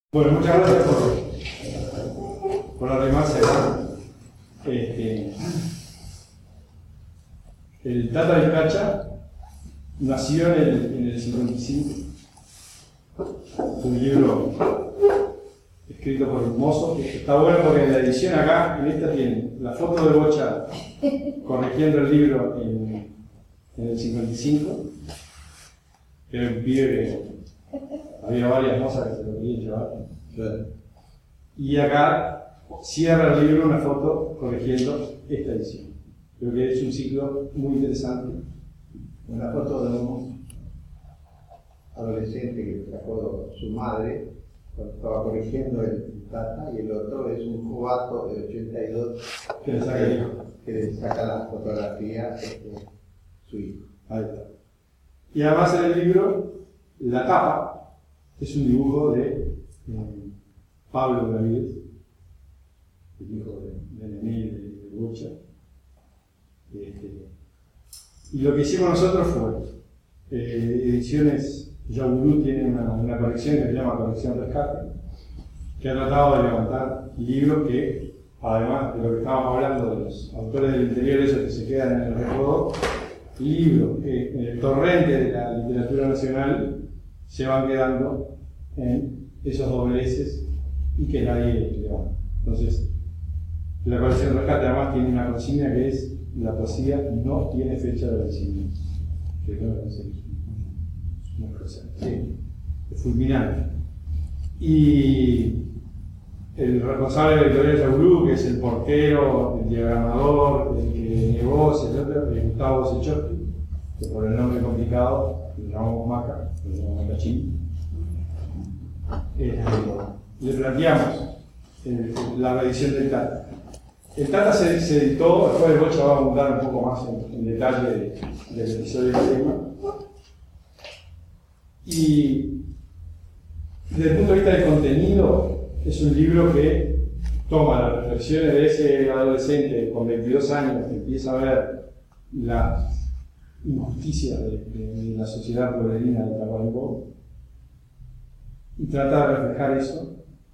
Bueno, muchas gracias por arrimarse. El Tata Vizcacha nació en el 55. Un libro escrito por un mozo, que está bueno porque en la edición acá, en esta tiene la foto de Bocha corrigiendo el libro en el 55. Era un pibe que había varias mozas que se lo querían llevar. Y acá cierra el libro una foto corrigiendo esta edición. Creo que es un ciclo muy interesante. Una foto de un adolescente que trajo su madre cuando estaba corrigiendo el Tata, y el otro es un jugato de 82 que le saca el hijo. Que le saca las fotografías su hijo. Ahí está. Y además en el libro, la tapa es un dibujo de Pablo Benavides, el hijo de Nené y de Bocha. Y lo que hicimos nosotros fue, Ediciones Yaburú tiene una colección que se llama Colección Rescate, que ha tratado de levantar libros que, además de lo que estábamos hablando de los autores del interior, esos que se quedan en el recuerdo, libros que en el torrente de la literatura nacional se van quedando en esos dobleces y que nadie levanta. Entonces, la colección Rescate además tiene una consigna que es: la poesía no tiene fecha de vencimiento. Que creo que es una cosa fulminante. Y el responsable de la editorial Yaburú, que es el portero, el diagramador, el que negocia, etc., es Gustavo Sechowski, que por el nombre complicado lo llamamos Maca, lo llamamos Macachín. Le planteamos la reedición del Tata. El Tata se editó, después de Bocha va a abundar un poco más en detalle del episodio del tema. Y desde el punto de vista del contenido, es un libro que toma las reflexiones de ese adolescente con 22 años que empieza a ver la injusticia de la sociedad pueblerina de Tacuarembó y trata de reflejar eso,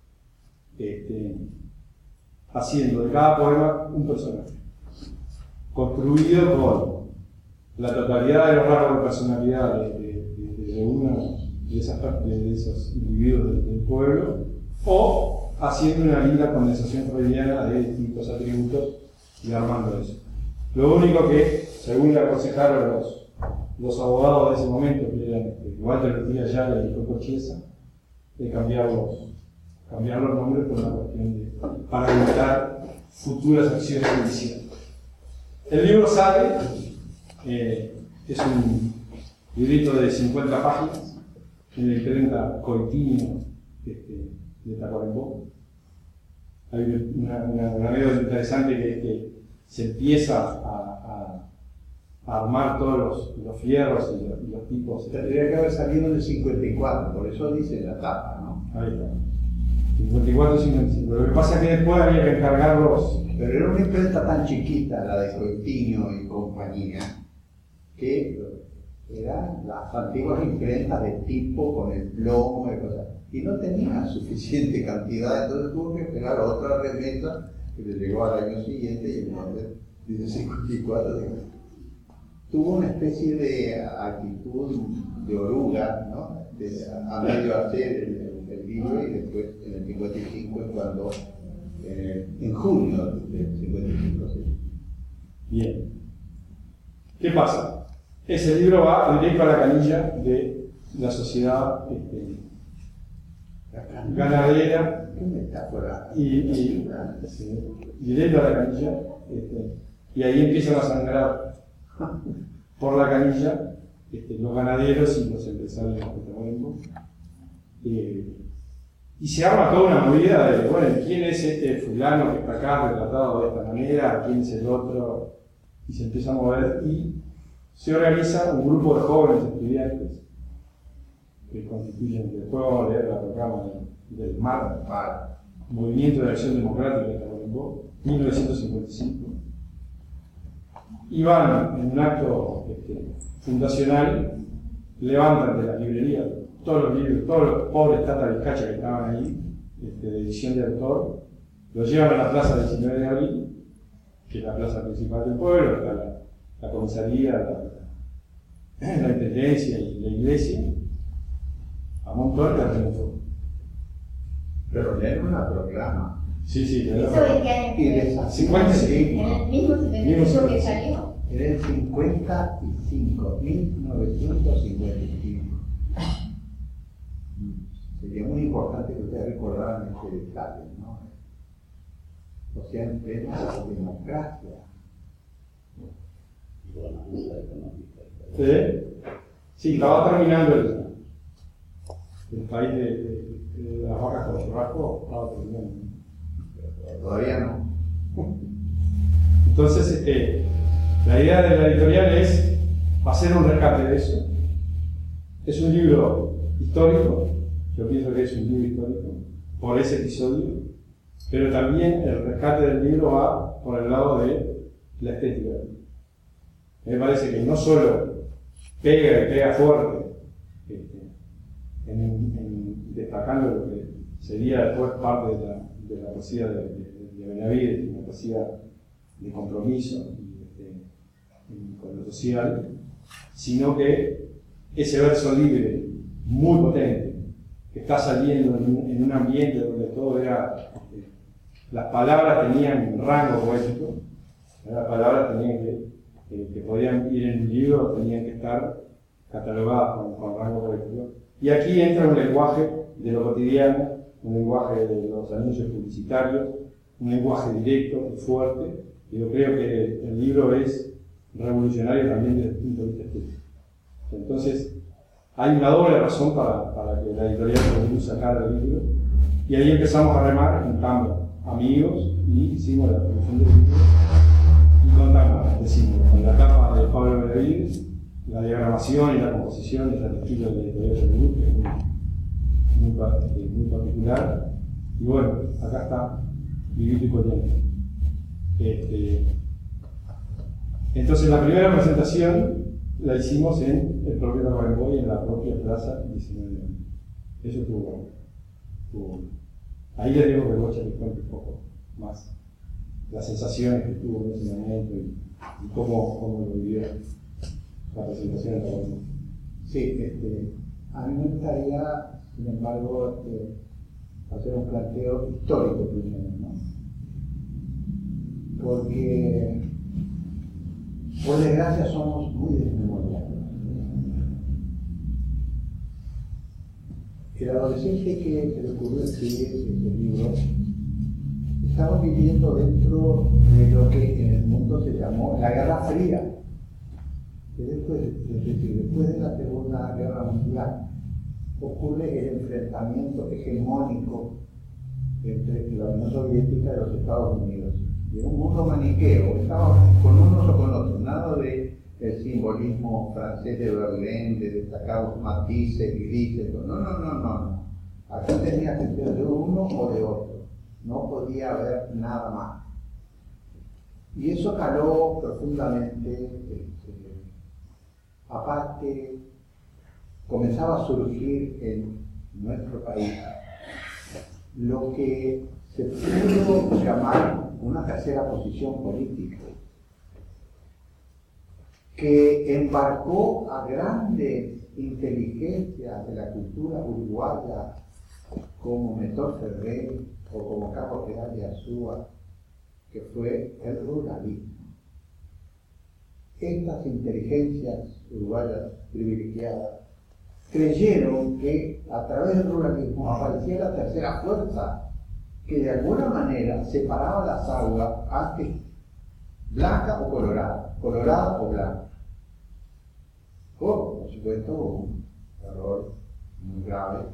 haciendo de cada poema un personaje, construido con la totalidad de los rasgos de personalidad de uno de esos individuos del pueblo, o haciendo una linda condensación freudiana de distintos atributos y armando eso. Lo único que, según le aconsejaron los abogados de ese momento, que eran Walter Ortiz Ayala y Coco Chiesa, de cambiar los nombres por una cuestión para evitar futuras acciones judiciales. El libro sale, es un librito de 50 páginas, en la imprenta Coitinho de Tacuarembó. Hay una anécdota interesante que se empieza a armar todos los fierros y los tipos. Tendría que haber salido en el 54, por eso dice la tapa, ¿no? Ahí está. 54 y 55. Lo que pasa es que después había que encargarlos. Pero era una imprenta tan chiquita, la de Coitinho y compañía, que eran las antiguas imprentas de tipo con el plomo y cosas. Y no tenía suficiente cantidad, entonces tuvo que esperar otra remesa que le llegó al año siguiente, y entonces dice 54. Tuvo una especie de actitud de oruga, ¿no? A medio hacer el libro, y después en el 55 es cuando, en junio del 55. Sí. Bien. ¿Qué pasa? Ese libro va directo a la canilla de la sociedad ganadera. ¿Qué metáfora? Sí, directo a la canilla. Y ahí empiezan a sangrar por la canilla los ganaderos y los empresarios de Tacuarembó. Y se arma toda una movida de, bueno, ¿quién es este fulano que está acá retratado de esta manera? ¿Quién es el otro? Y se empieza a mover y se organiza un grupo de jóvenes estudiantes que constituyen, que después vamos a leer la proclama del MAR, Movimiento de Acción Democrática de Tacuarembó, 1955. Y van en un acto fundacional, levantan de la librería todos los libros, todos los pobres Tata Vizcacha que estaban ahí, de edición de autor, los llevan a la plaza 19 de abril, que es la plaza principal del pueblo, está la comisaría, la intendencia y la iglesia, a montón de triunfo. Pero leen una proclama. Sí, ¿Eso de qué año? Y de esas 55. En el mismo 75 que salió. Era el 55, 1955. Sería muy importante que ustedes recordaran este detalle, ¿no? O sea, en plena democracia. Sí, estaba terminando el país de las vacas con churrasco, estaba terminando. Todavía no. Entonces, la idea de la editorial es hacer un rescate de eso. Es un libro histórico, yo pienso que es un libro histórico, por ese episodio, pero también el rescate del libro va por el lado de la estética. Me parece que no solo pega fuerte, destacando lo que sería después parte de la poesía de Benavides, una poesía de compromiso con lo social, sino que ese verso libre, muy potente, que está saliendo en un ambiente donde todo era, las palabras tenían rango poético, las palabras tenían que podían ir en un libro, tenían que estar catalogadas con rango poético. Y aquí entra un lenguaje de lo cotidiano, un lenguaje de los anuncios publicitarios, un lenguaje directo y fuerte, y yo creo que el libro es revolucionario también desde el punto de vista estético. Entonces, hay una doble razón para que la editorial produzca sacar el libro, y ahí empezamos a remar, juntamos amigos y hicimos la producción del libro, y contamos, decimos, con la tapa de Pablo Benavides, la diagramación y la composición de ese estilo de la editorial del grupo, que es muy particular, y bueno, acá está Vivito y Coleando. Entonces la primera presentación la hicimos en el propio Tacuarembó y en la propia plaza 19 de abril. Eso estuvo bueno. Ahí les digo que Bocha les cuente un poco más las sensaciones que tuvo en ese momento y cómo lo vivió la presentación en Tacuarembó. Sí, a mí me gustaría, sin embargo, hacer un planteo histórico primero, ¿no? Porque, por desgracia, somos muy desmemoriados. El adolescente que se le ocurrió escribir este libro estaba viviendo dentro de lo que en el mundo se llamó la Guerra Fría. Después de la Segunda Guerra Mundial ocurre el enfrentamiento hegemónico entre la Unión Soviética y los Estados Unidos. Y en un mundo maniqueo, estaba con unos o con otros, nada de el simbolismo francés de Berlín, de destacados matices, grises, no. Aquí tenía que ser de uno o de otro, no podía haber nada más. Y eso caló profundamente. Aparte, comenzaba a surgir en nuestro país lo que se pudo llamar una tercera posición política, que embarcó a grandes inteligencias de la cultura uruguaya como Métor Ferrer o como Carlos Real de Azúa, que fue el ruralismo. Estas inteligencias uruguayas privilegiadas creyeron que a través del ruralismo aparecía la tercera fuerza que de alguna manera separaba las aguas antes blanca o colorada o blanca. Por supuesto, un error muy grave.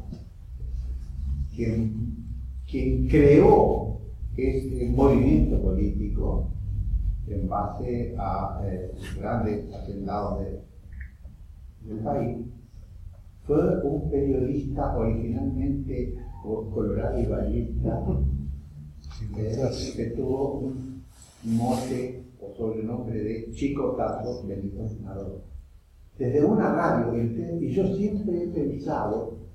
Quien creó este movimiento político en base a grandes hacendados del país fue un periodista originalmente colorado y vallista que tuvo un mote o sobrenombre de Chico Tato Benito Nardo. Desde una radio, y yo siempre he pensado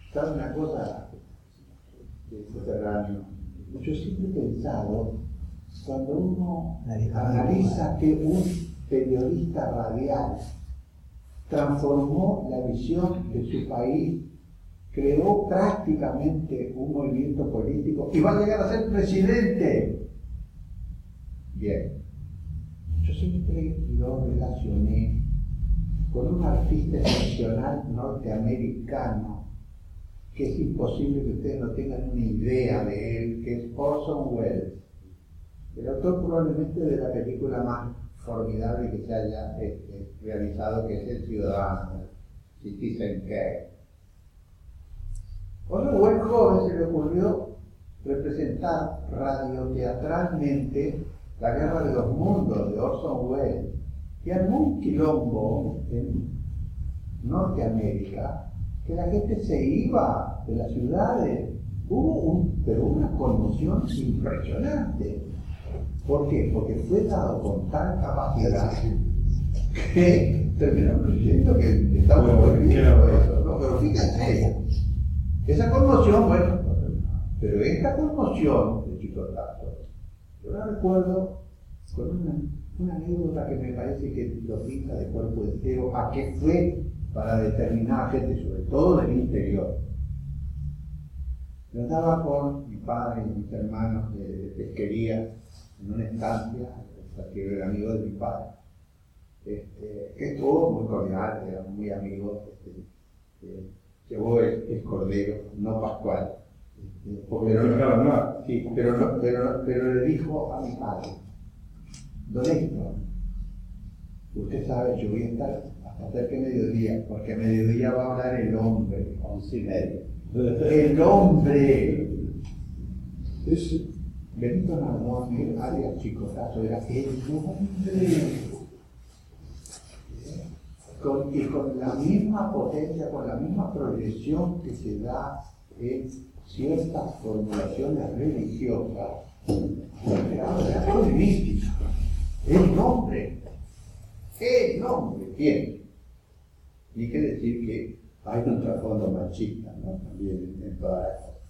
¿Sabe una cosa? Subterráneo. Yo siempre he pensado, cuando uno analiza que un periodista radial transformó la visión de su país, creó prácticamente un movimiento político y va a llegar a ser presidente. Bien, yo siempre lo relacioné con un artista excepcional norteamericano que es imposible que ustedes no tengan una idea de él, que es Orson Welles, el autor probablemente de la película más formidable que se haya realizado, que es El Ciudadano, Citizen Kane. Orson Welles joven se le ocurrió representar radioteatralmente La Guerra de los Mundos de Orson Welles, y armó un quilombo en Norteamérica que la gente se iba de las ciudades. Hubo una conmoción impresionante. ¿Por qué? Porque fue dado con tal capacidad que terminaron creyendo que estaba volviendo eso, ¿no? Pero fíjense, esa conmoción, bueno, pero esta conmoción de Chicotazo, yo la recuerdo con una anécdota que me parece que lo pinta de cuerpo entero a qué fue para determinar gente, sobre todo del interior. Yo andaba con mi padre y mis hermanos de pesquería en una estancia, que era amigo de mi padre, que estuvo muy cordial, eran muy amigos, llevó el cordero, no Pascual, pero le dijo a mi padre: Don Héctor, usted sabe, yo voy a estar hasta cerca de mediodía, porque a mediodía va a hablar el hombre, 11:30. ¡El hombre! Benito Nardone, alias Chicotazo, era el hombre. Y con la misma potencia, con la misma proyección que se da en ciertas formulaciones religiosas, era mística. El nombre, bien. Ni que decir que hay un trasfondo machista, ¿no? También en toda la cosa.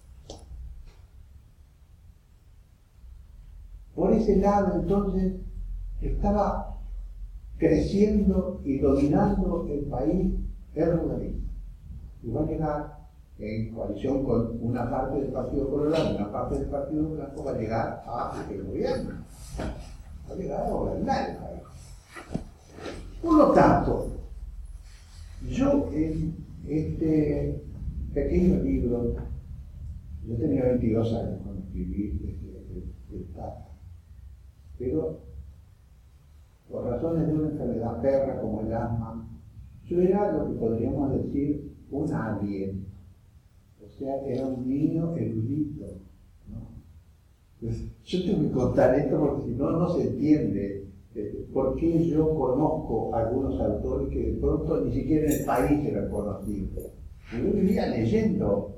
Por ese lado, entonces, estaba creciendo y dominando el país el ruralismo. Y va a llegar en coalición con una parte del Partido Colorado y una parte del Partido Blanco, va a llegar a el gobierno. Va a llegar a gobernar el país. Por lo tanto, yo en este pequeño libro, yo tenía 22 años cuando escribí el Tata, pero por razones de una enfermedad perra como el asma, yo era lo que podríamos decir un alien, o sea, era un niño erudito, ¿no? Yo tengo que contar esto porque si no, no se entiende por qué yo conozco a algunos autores que de pronto ni siquiera en el país eran conocidos. Yo vivía leyendo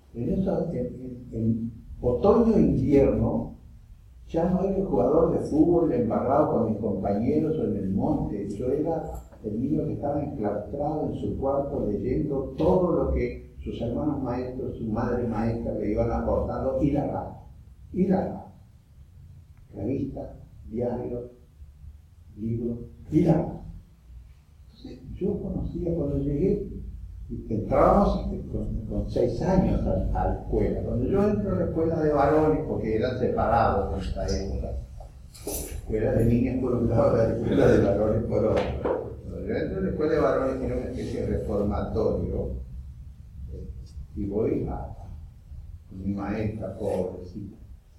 en otoño e invierno. Ya no era el jugador de fútbol embarrado con mis compañeros o en el monte. Yo era el niño que estaba enclaustrado en su cuarto leyendo todo lo que sus hermanos maestros, su madre maestra le iban aportando, y la radio. Revistas, diarios, libros, y la radio. Entonces yo conocía cuando llegué, entrábamos con 6 años a la escuela. Cuando yo entro a la escuela de varones, porque eran separados en esta época, escuela de niñas por un lado, la escuela de varones por otro. Cuando yo entro a la escuela de varones, era una especie de reformatorio, y voy a mi maestra, pobrecita.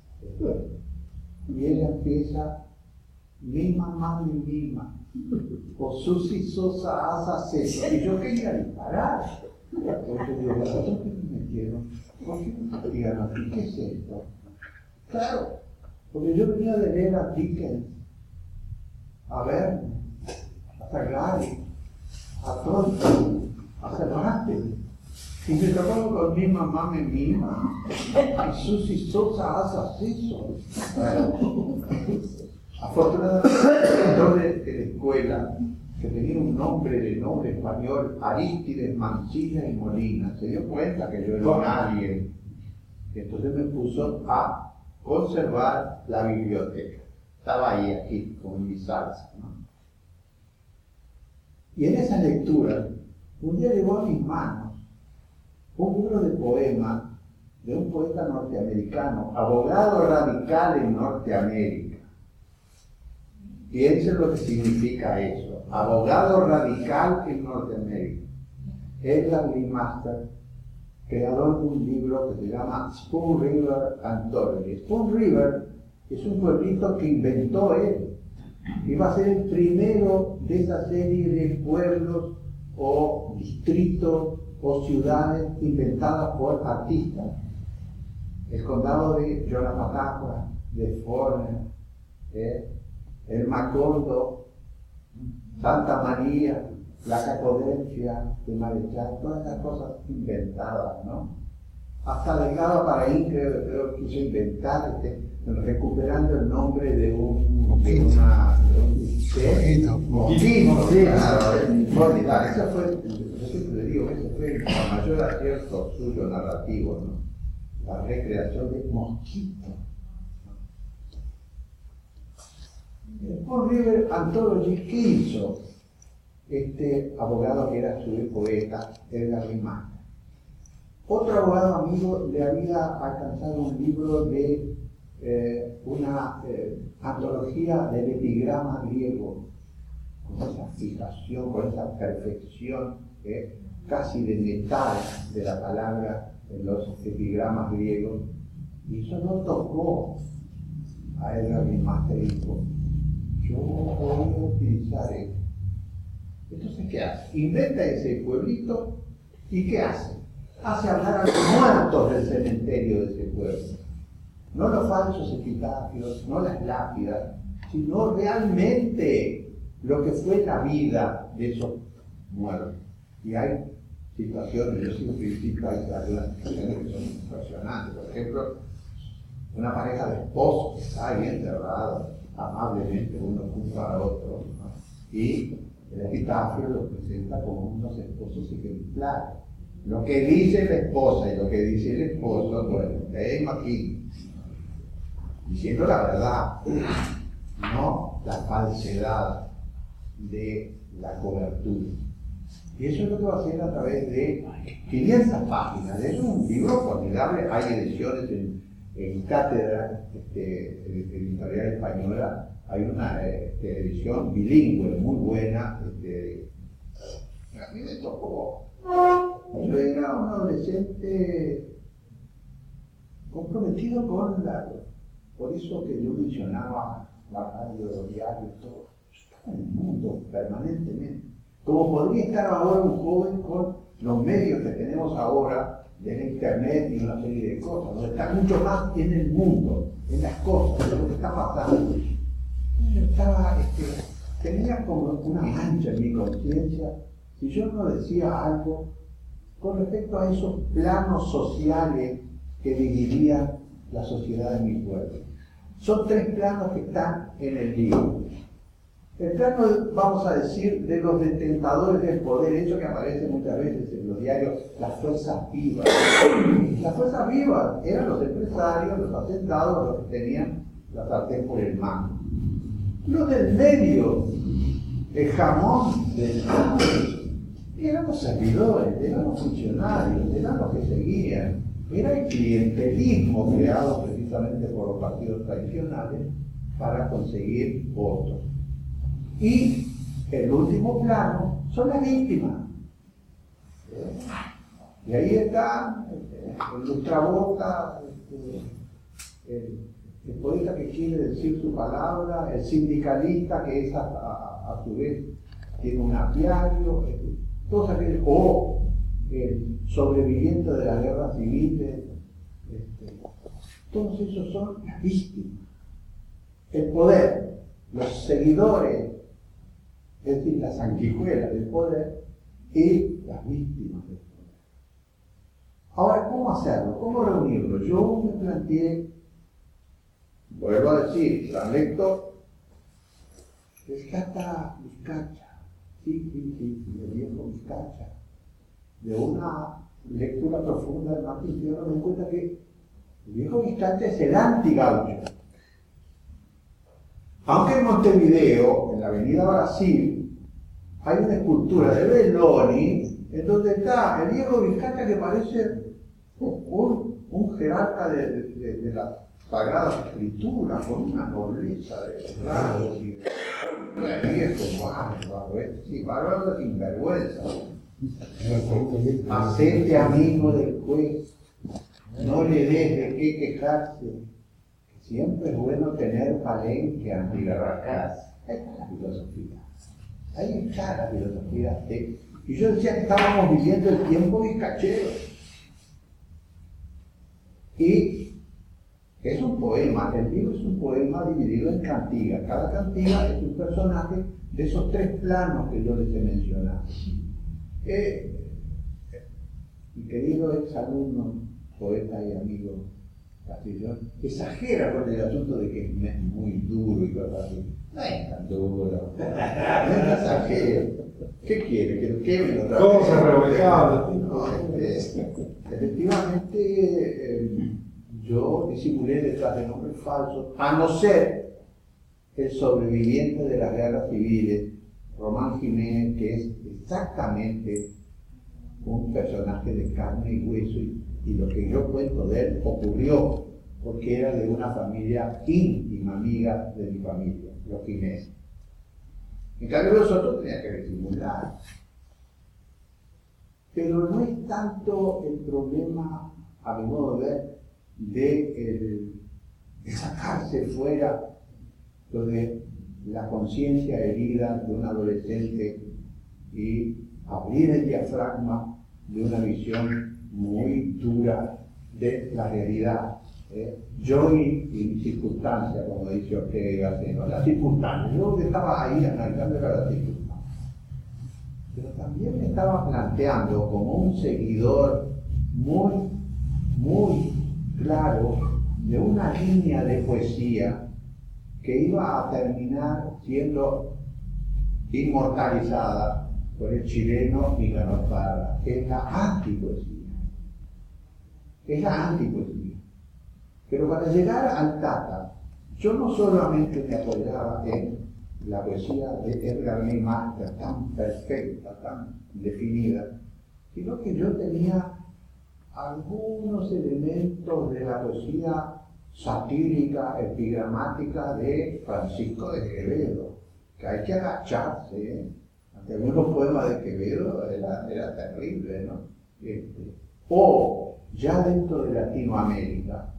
Y ella empieza: mi mamá me mima, o Susi Sosa asa seso. Y yo quería disparar. Entonces digo, ¿por qué me metieron? ¿Por qué me digan aquí? ¿Qué es esto? Claro, porque yo venía de leer a Dickens, a Verne, a Sagrari, a Tolkien, a Cervantes. Y me tocó con mi mamá me mima, y Susi Sosa asa seso. Afortunadamente, el director de la escuela que tenía un nombre español, Arístides Mancilla y Molina. Se dio cuenta que yo era un alien. Y entonces me puso a conservar la biblioteca. Estaba ahí, aquí, como en mi salsa, ¿no? Y en esa lectura, un día llegó a mis manos un libro de poemas de un poeta norteamericano, abogado radical en Norteamérica. Piensen lo que significa eso, abogado radical en Norteamérica. Edgar Lee Master, creador de un libro que se llama Spoon River Anthology. Spoon River es un pueblito que inventó él. Iba a ser el primero de esa serie de pueblos o distritos o ciudades inventadas por artistas. El condado de Jonapatagua, de Forner, el Macondo, Santa María, la Capodelfia de Marechal, todas esas cosas inventadas, ¿no? Hasta Delgado Paraín creo que quiso inventar, recuperando el nombre de mosquito, sí, claro, eso fue, yo siempre le digo que ese fue el mayor acierto suyo narrativo, ¿no? La recreación de mosquito. Spoon River Anthology, ¿qué hizo este abogado que era a su vez poeta, Edgar Lee Master? Otro abogado amigo le había alcanzado un libro de una antología del epigrama griego, con esa fijación, con esa perfección casi de metal de la palabra en los epigramas griegos, y eso no tocó a Edgar Lee Master y dijo: yo voy a utilizar esto. Entonces, ¿qué hace? Inventa ese pueblito y ¿qué hace? Hace hablar a los muertos del cementerio de ese pueblo. No los falsos epitafios, no las lápidas, sino realmente lo que fue la vida de esos muertos. Y hay situaciones, yo siempre cito, hay algunas situaciones que son impresionantes. Por ejemplo, una pareja de esposos que está ahí enterrada, amablemente uno junto al otro, ¿no? Y el epitafio lo presenta como unos esposos ejemplares. Lo que dice la esposa y lo que dice el esposo, bueno, te imagino, diciendo la verdad, no la falsedad de la cobertura. Y eso es lo que va a hacer a través de 500 páginas. Es un libro formidable, hay ediciones en Cátedra, editorial española, hay una edición bilingüe muy buena. A mí me tocó. Yo era un adolescente comprometido con por eso que yo mencionaba la radio, los diarios, todo. Yo estaba en el mundo permanentemente. Como podría estar ahora un joven con los medios que tenemos ahora, del internet y una serie de cosas, donde está mucho más en el mundo, en las cosas, en lo que está pasando. Yo estaba, tenía como una mancha en mi conciencia si yo no decía algo con respecto a esos planos sociales que dividían la sociedad de mi pueblo. Son 3 planos que están en el libro. El plano, vamos a decir, de los detentadores del poder, hecho que aparece muchas veces en los diarios, las fuerzas vivas. Las fuerzas vivas eran los empresarios, los hacendado, los que tenían la sartén por el mango. Los del medio, el jamón del campo, eran los servidores, eran los funcionarios, eran los que seguían. Era el clientelismo creado precisamente por los partidos tradicionales para conseguir votos. Y el último plano son las víctimas. Y ahí está el lustrabota, el poeta que quiere decir su palabra, el sindicalista que es a su vez tiene un apiario, todos aquellos, o el sobreviviente de las guerras civiles, todos esos son las víctimas. El poder, los seguidores, es decir, las sanguijuelas del poder y las víctimas del poder. Ahora, ¿cómo hacerlo? ¿Cómo reunirlo? Yo me planteé, vuelvo a decir, San Lector rescata Vizcacha, Sí, el viejo Vizcacha. De una lectura profunda de Martín Fierro me di cuenta que el viejo Vizcacha es el anti-gaucho. Aunque en Montevideo, en la avenida Brasil, hay una escultura de Belloni, en donde está el viejo Vizcacha que parece un jerarca de la Sagrada Escritura, con una nobleza de rasgos y de viejo bárbaro, sí, bárbaro sin vergüenza. Hacete amigo del juez, no le des de qué quejarse. Siempre es bueno tener palenque antigarracás. Ahí está la filosofía. Ahí está la filosofía. Y yo decía que estábamos viviendo el tiempo vizcachero. Y es un poema, el libro es un poema dividido en cantigas. Cada cantiga es un personaje de esos tres planos que yo les he mencionado. Mi querido exalumno, poeta y amigo Castillón, exagera con el asunto de que es muy duro y cosas así. No es tan duro, no es exagero. ¿Qué quiere? ¿Que lo quemen otra vez? ¿Cómo se revolcaba? No, efectivamente, yo disimulé detrás de nombres falsos, a no ser el sobreviviente de las guerras civiles, Román Jiménez, que es exactamente un personaje de carne y hueso, y lo que yo cuento de él ocurrió porque era de una familia íntima, amiga de mi familia, los Jiménez. En cambio los otros tenían que disimular. Pero no es tanto el problema, a mi modo de ver, de sacarse fuera lo de la conciencia herida de un adolescente y abrir el diafragma de una visión muy dura de la realidad. Yo y mi circunstancia, como dice Ortega, ¿no? La circunstancia, yo estaba ahí analizando la circunstancia. Pero también me estaba planteando como un seguidor muy claro de una línea de poesía que iba a terminar siendo inmortalizada por el chileno Nicanor Parra, que es la antipoesía. Es la antipoesía. Pero para llegar al Tata, yo no solamente me apoyaba en la poesía de Edgar Lee Masters, tan perfecta, tan definida, sino que yo tenía algunos elementos de la poesía satírica, epigramática de Francisco de Quevedo, que hay que agacharse, ante algunos poemas de Quevedo era terrible, ¿no? O ya dentro de Latinoamérica,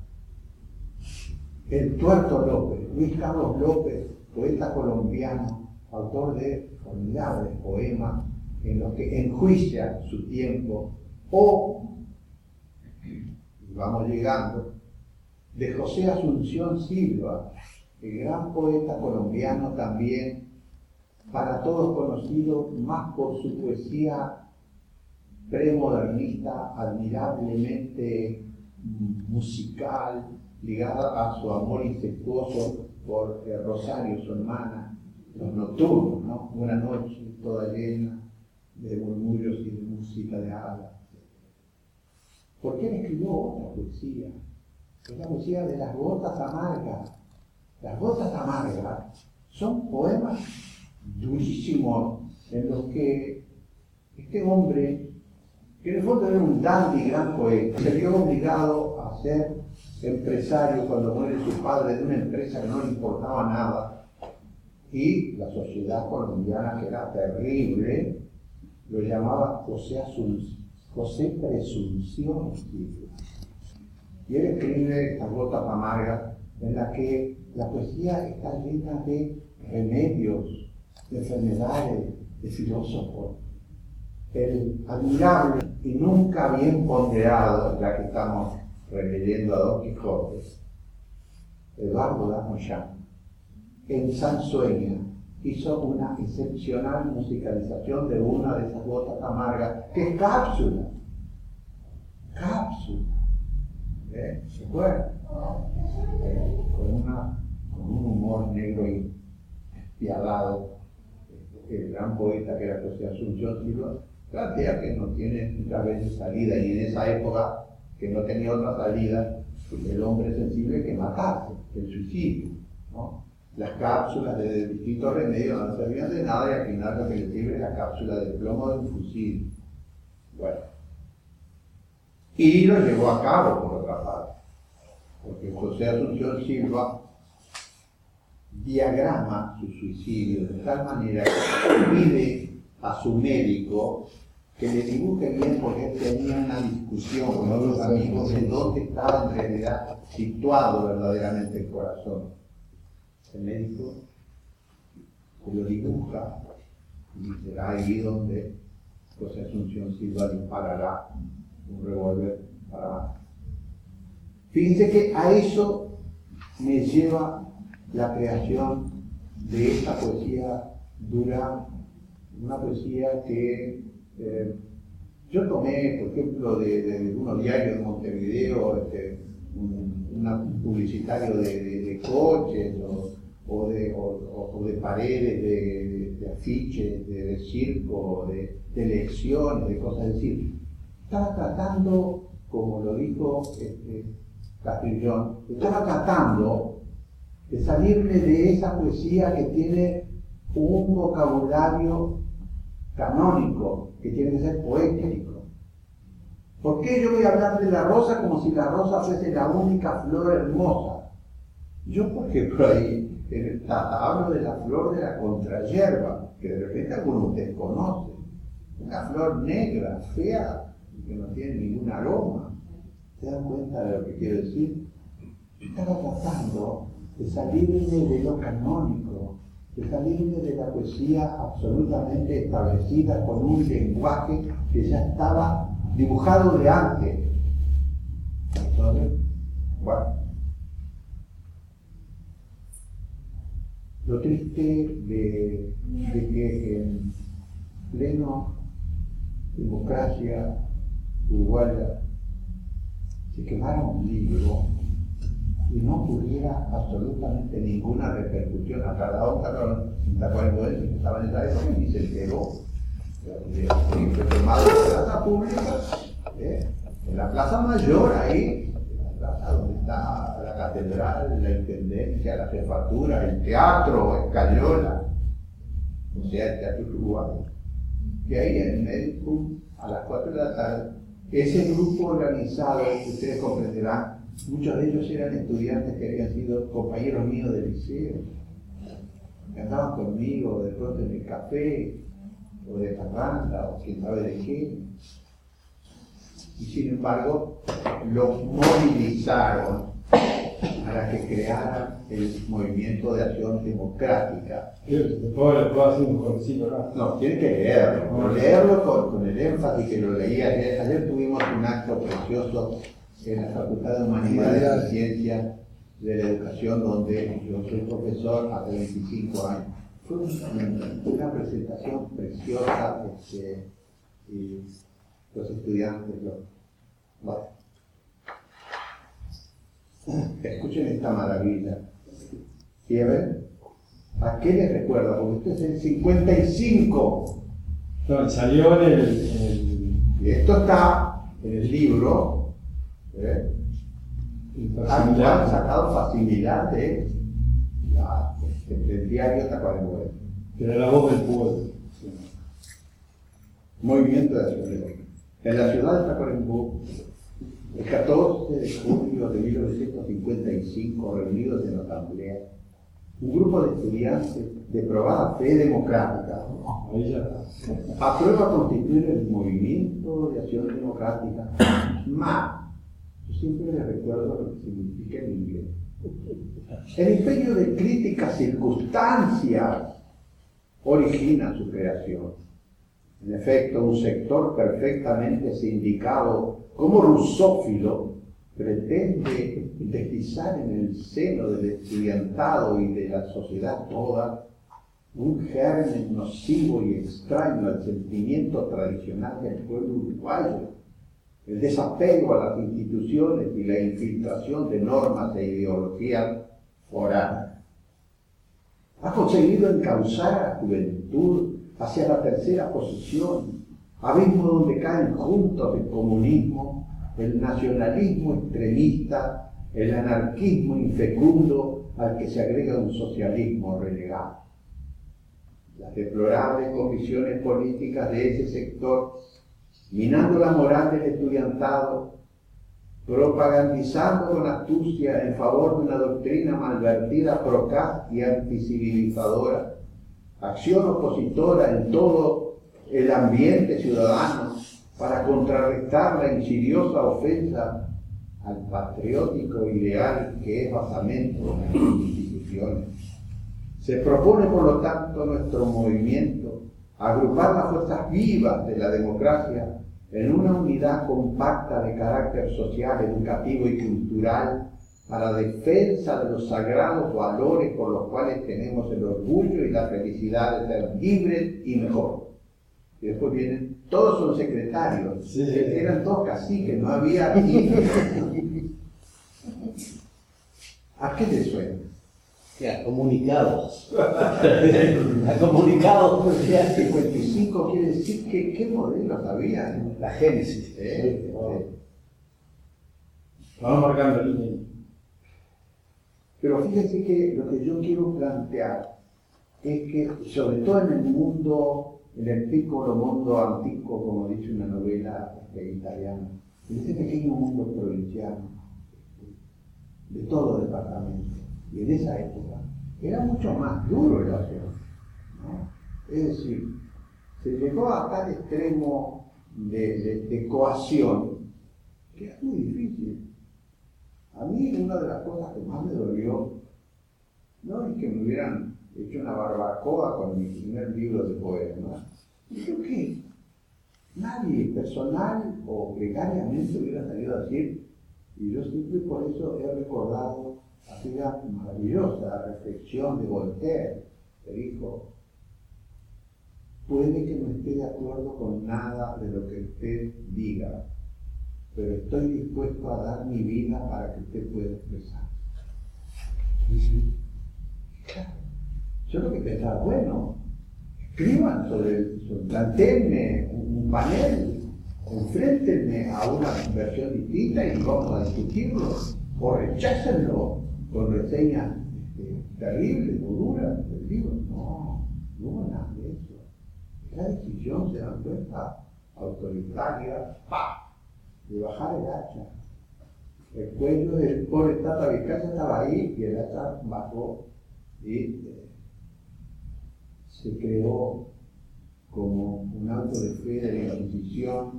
el Tuerto López, Luis Carlos López, poeta colombiano, autor de formidables poemas en los que enjuicia su tiempo, o, y vamos llegando, de José Asunción Silva, el gran poeta colombiano también, para todos conocido más por su poesía premodernista, admirablemente musical, ligada a su amor incestuoso por Rosario, su hermana, los nocturnos, ¿no? Una noche toda llena de murmullos y de música de alas. Porque él escribió otra poesía, es la poesía de las gotas amargas. Las gotas amargas son poemas durísimos en los que este hombre, que en el fondo era un dandy gran poeta, se vio obligado a ser empresario cuando muere su padre de una empresa que no le importaba nada, y la sociedad colombiana, que era terrible, lo llamaba José Presunción. Y él escribe estas gotas amargas en las que la poesía está llena de remedios, de enfermedades, de filósofos. El admirable y nunca bien ponderado, ya que estamos releyendo a Don Quijote, Eduardo Damoyán, en Sansueña hizo una excepcional musicalización de una de esas gotas amargas, que es Cápsula. ¿Se acuerdan? Con un humor negro y despiadado, el gran poeta que era José Asunción Silva, plantea que no tiene muchas veces salida, y en esa época que no tenía otra salida, el hombre sensible que matarse, el suicidio, ¿no? Las cápsulas de distintos remedios no servían de nada, y al final lo que le sirve es la cápsula de plomo de un fusil. Bueno, y lo llevó a cabo por otra parte, porque José Asunción Silva diagrama su suicidio de tal manera que pide a su médico que le dibuje bien, porque él tenía una discusión con otros amigos de dónde estaba en realidad situado verdaderamente el corazón. El médico se lo dibuja y será ahí donde José Asunción Silva disparará un revólver para matar. Fíjense que a eso me lleva la creación de esta poesía dura, una poesía que yo tomé, por ejemplo, de unos diarios de Montevideo, un publicitario de coches o de paredes, de afiches, de circo, de elecciones, de cosas. Es decir, estaba tratando, como lo dijo Castrillón, estaba tratando de salirme de esa poesía que tiene un vocabulario canónico, que tiene que ser poético. ¿Por qué yo voy a hablar de la rosa como si la rosa fuese la única flor hermosa? Yo, por ejemplo, ahí hablo de la flor de la contrahierba, que de repente algunos de ustedes conocen. Una flor negra, fea, que no tiene ningún aroma. ¿Se dan cuenta de lo que quiero decir? Yo estaba tratando de salirme de lo canónico, de salirme de la poesía absolutamente establecida con un lenguaje que ya estaba dibujado de antes. Entonces, bueno, lo triste de que en pleno democracia uruguaya se quemara un libro y no tuviera absolutamente ninguna repercusión. A cada otra, que estaba en esa época, y se enteró. Fue quemado en la plaza pública, en la plaza mayor, ahí, en la plaza donde está la catedral, la intendencia, la jefatura, el teatro, Escayola, o sea, el teatro uruguayo. Que ahí en el médico, a las 4 de la tarde, ese grupo organizado, que ustedes comprenderán, muchos de ellos eran estudiantes que habían sido compañeros míos del liceo, que andaban conmigo de pronto en el café, o de parranda, o quién sabe de qué. Y sin embargo, los movilizaron para que crearan el movimiento de acción democrática. ¿Puedo hacer un cortecito acá? No, tienen que leerlo, leerlo con el énfasis que lo leí ayer. Ayer tuvimos un acto precioso en la Facultad de Humanidades y Ciencias de la Educación, donde yo soy profesor hace 25 años. Fue una presentación preciosa, y los estudiantes, bueno, escuchen esta maravilla. ¿Y a ver? ¿A qué les recuerda? Porque usted es el 55. No, salió en el... Y esto está en el libro, han sacado facilidad del diario Tacuarembó. Pero la voz del pueblo. Sí. Movimiento de acción democrática. En la ciudad de Tacuarembó, el 14 de julio de 1955, reunidos en la asamblea, un grupo de estudiantes de probada fe democrática aprueba constituir el Movimiento de Acción Democrática, MAD. Yo siempre les recuerdo lo que significa en inglés. El imperio de críticas circunstancias origina su creación. En efecto, un sector perfectamente sindicado como rusófilo pretende deslizar en el seno del estudiantado y de la sociedad toda un germen nocivo y extraño al sentimiento tradicional del pueblo uruguayo, el desapego a las instituciones y la infiltración de normas e ideologías foráneas. Ha conseguido encauzar a la juventud hacia la tercera posición, abismo donde caen juntos el comunismo, el nacionalismo extremista, el anarquismo infecundo al que se agrega un socialismo relegado. Las deplorables convicciones políticas de ese sector, minando la moral del estudiantado, propagandizando con astucia en favor de una doctrina malvertida, procaz y anticivilizadora, acción opositora en todo el ambiente ciudadano para contrarrestar la insidiosa ofensa al patriótico ideal que es basamento de las instituciones. Se propone, por lo tanto, nuestro movimiento agrupar las fuerzas vivas de la democracia en una unidad compacta de carácter social, educativo y cultural para defensa de los sagrados valores por los cuales tenemos el orgullo y la felicidad de ser libres y mejor. Y después vienen, todos son secretarios, Sí. eran todos caciques, no había... ¿A qué te suena? Ya, comunicados. A comunicados. 55 quiere decir que ¿qué modelos había? La génesis. Sí. Vamos marcando línea. Pero fíjense que lo que yo quiero plantear es que, sobre todo en el mundo, en el piccolo mundo antico, como dice una novela italiana, en ese pequeño mundo provinciano, de todo departamento, y en esa época, era mucho más duro el asunto, ¿no? Es decir, se llegó a tal extremo de coacción que es muy difícil. A mí una de las cosas que más me dolió no es que me hubieran hecho una barbacoa con mi primer libro de poemas. Creo que nadie personal o precariamente hubiera salido a decir, y yo siempre por eso he recordado aquella maravillosa reflexión de Voltaire, que dijo: puede que no esté de acuerdo con nada de lo que usted diga, pero estoy dispuesto a dar mi vida para que usted pueda expresar. Claro. Yo lo que pensaba, bueno, escriban plantéenme un panel, enfréntenme a una versión distinta y vamos a discutirlo, o rechácenlo con reseñas terribles o duras del libro. No hubo nada de eso. Esa decisión, se dan cuenta, autoritaria, ¡pah!, de bajar el hacha. El cuello del pobre Tata Vizcaya estaba ahí y el hacha bajó y se creó como un acto de fe de la Inquisición.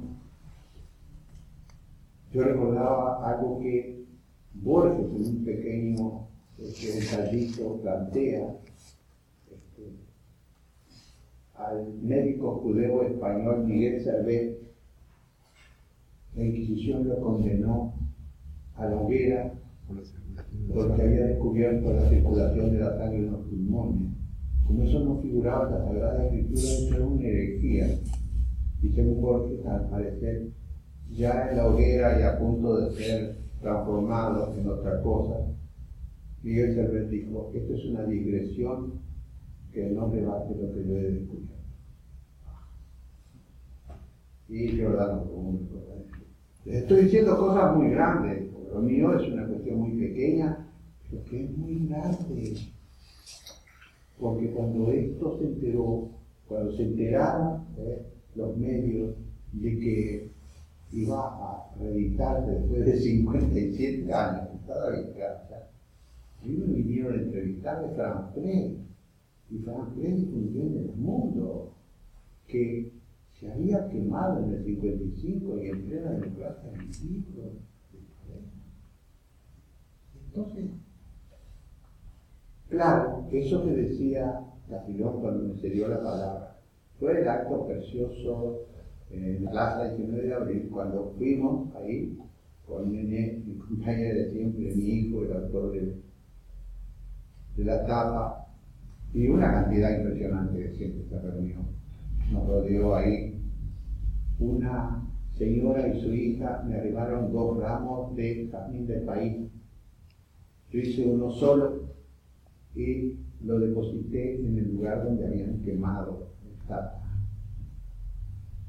Yo recordaba algo que Borges en un pequeño ensayito plantea al médico judeo español Miguel Servet. La Inquisición lo condenó a la hoguera porque había descubierto la circulación de la sangre en los pulmones. Como eso no figuraba en la Sagrada Escritura, eso era una herejía. Y según Borges, al parecer, ya en la hoguera y a punto de ser transformado en otra cosa, Miguel Servet dijo: esto es una digresión que no rebate lo que yo he descubierto. Y Giordano común. Les estoy diciendo cosas muy grandes, lo mío es una cuestión muy pequeña, pero que es muy grande. Porque cuando esto se enteró, cuando se enteraron los medios de que iba a reeditarse después de 57 años, estaba Vizcaya, a mí me vinieron a entrevistar de Franz Press, y Franz Press difundió en el mundo que se había quemado en el 55 y en plena democracia el libro de poemas. Entonces, claro, eso que decía Capilón cuando me cedió la palabra fue el acto precioso en la plaza 19 de abril, cuando fuimos ahí con Nené, mi compañera de siempre, mi hijo, el autor de la tapa, y una cantidad impresionante de gente se reunió. Nos rodeó ahí una señora y su hija, me arribaron 2 ramos de jazmín del país. Yo hice uno solo y lo deposité en el lugar donde habían quemado el tapa.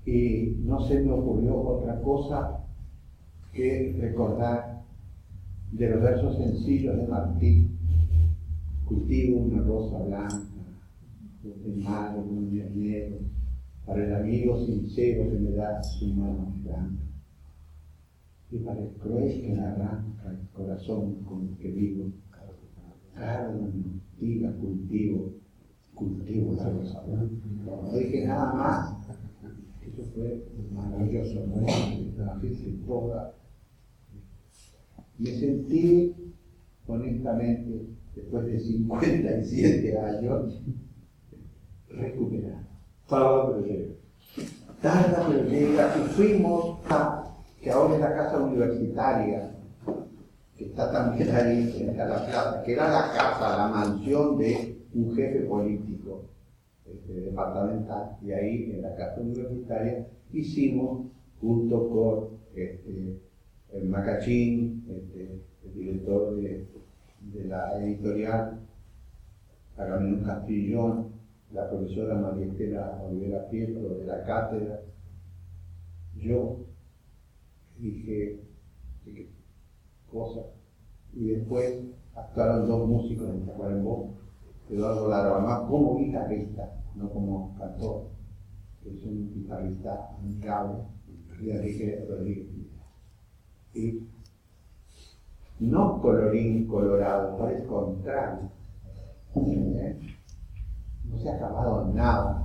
Y no se me ocurrió otra cosa que recordar de los versos sencillos de Martí. Cultivo una rosa blanca, de mar, un negro, para el amigo sincero que me da su mano blanca. Y para el cruel que me arranca el corazón con el que vivo, cargo, diga, cultivo la rosa blanca. No dije nada más. Eso fue maravilloso, ¿no? Toda. Me sentí, honestamente, después de 57 años, recuperado. Tarda pero llega. Tarda pero llega, y fuimos a, que ahora es la casa universitaria, que está también ahí frente a la plaza, que era la casa, la mansión de un jefe político departamental, y ahí en la casa universitaria hicimos, junto con el Macachín, el director de la editorial, Agamemnón Castrillón, la profesora María Estela Olivera Pietro de la cátedra, yo dije qué cosa, y después actuaron dos músicos en Tacuarembó, Eduardo Larabamá como guitarrista, no como cantor, que es un guitarrista amigable, y Enrique Rodríguez. Y no colorín colorado, por el contrario, no se ha acabado nada.